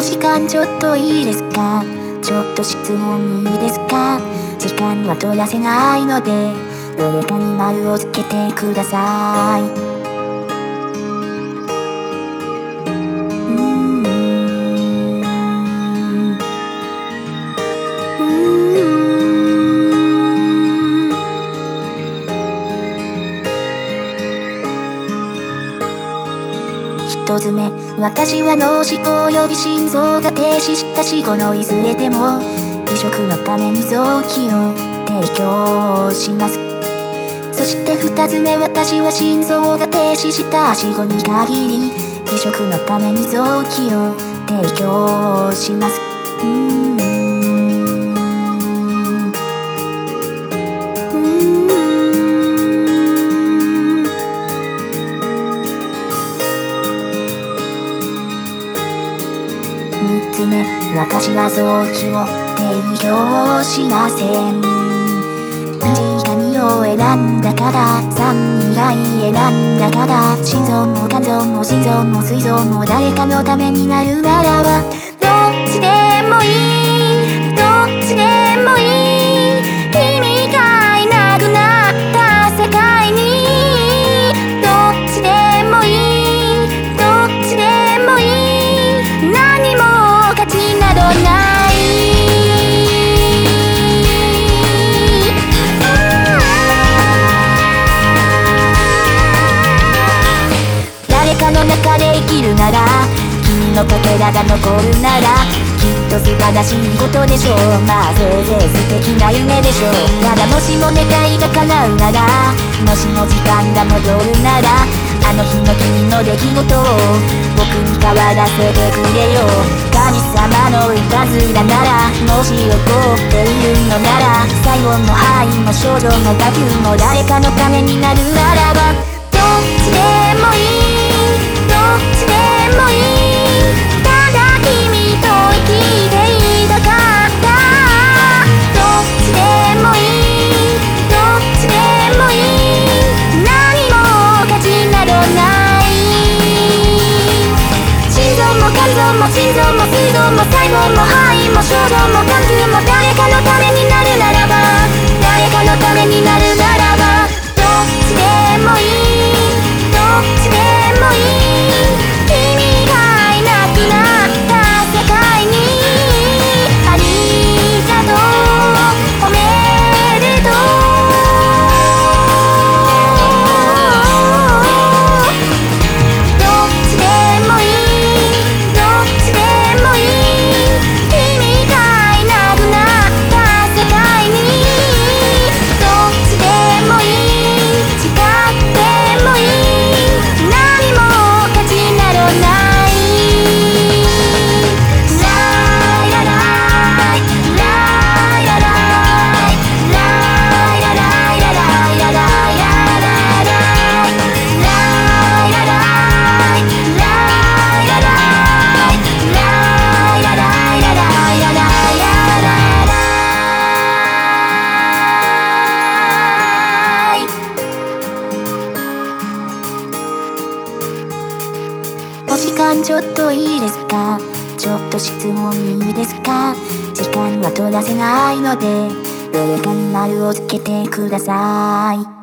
時間ちょっといいですか？ちょっと質問いいですか？時間は取らせないのでどれかに丸をつけてください。一つ目、私は脳死亡及び心臓が停止した死後のいずれでも移植のために臓器を提供します。そして二つ目、私は心臓が停止した死後に限り移植のために臓器を提供します。三つ目、私は臓器を提供しません。1位か2を選んだから、3以外選んだから、心臓も肝臓も心臓も膵臓も誰かのためになるならば、どっちでもいい、どっちでもいい、君がいなくなった世界に、どっちでもいい、どっちでもいい、何も価値などない。誰かの中で生きるなら、君のかけらが残るならきっと素晴らしいことでしょう。まあせいぜい素敵な夢でしょう。ただもしも願いが叶うなら、もしも時間が戻るなら、あの日の君の出来事を僕に代わらせてくれよ。神様のいたずらなら、もし起こっているのなら、最後の愛も少女の打球も誰かのためになるならば、どっちでもいい、どっちでもいい、ただ君と生きていたかった。どっちでもいい、どっちでもいい、何も価値などない。心臓も肝臓も心臓も膵臓も細胞も愛も少女も眼球も誰かのためになるならば、誰かのためになるならば、どっちでもいい、どっちでもいい、君がいなくなった世界に、ありがとう、おめでとう。どっちでもいい、どっちでもいい、君がいなくなった世界に、どっちでもいい、違ってもいい、何も価値などない。ライラライ、ライラライ、ライラライラライラライララライ、ライラライ、ライラライ、ライラライラライラライ。お時間ちょっといいですか？ちょっと質問いいですか？時間は取らせないのでどれかに丸をつけてください。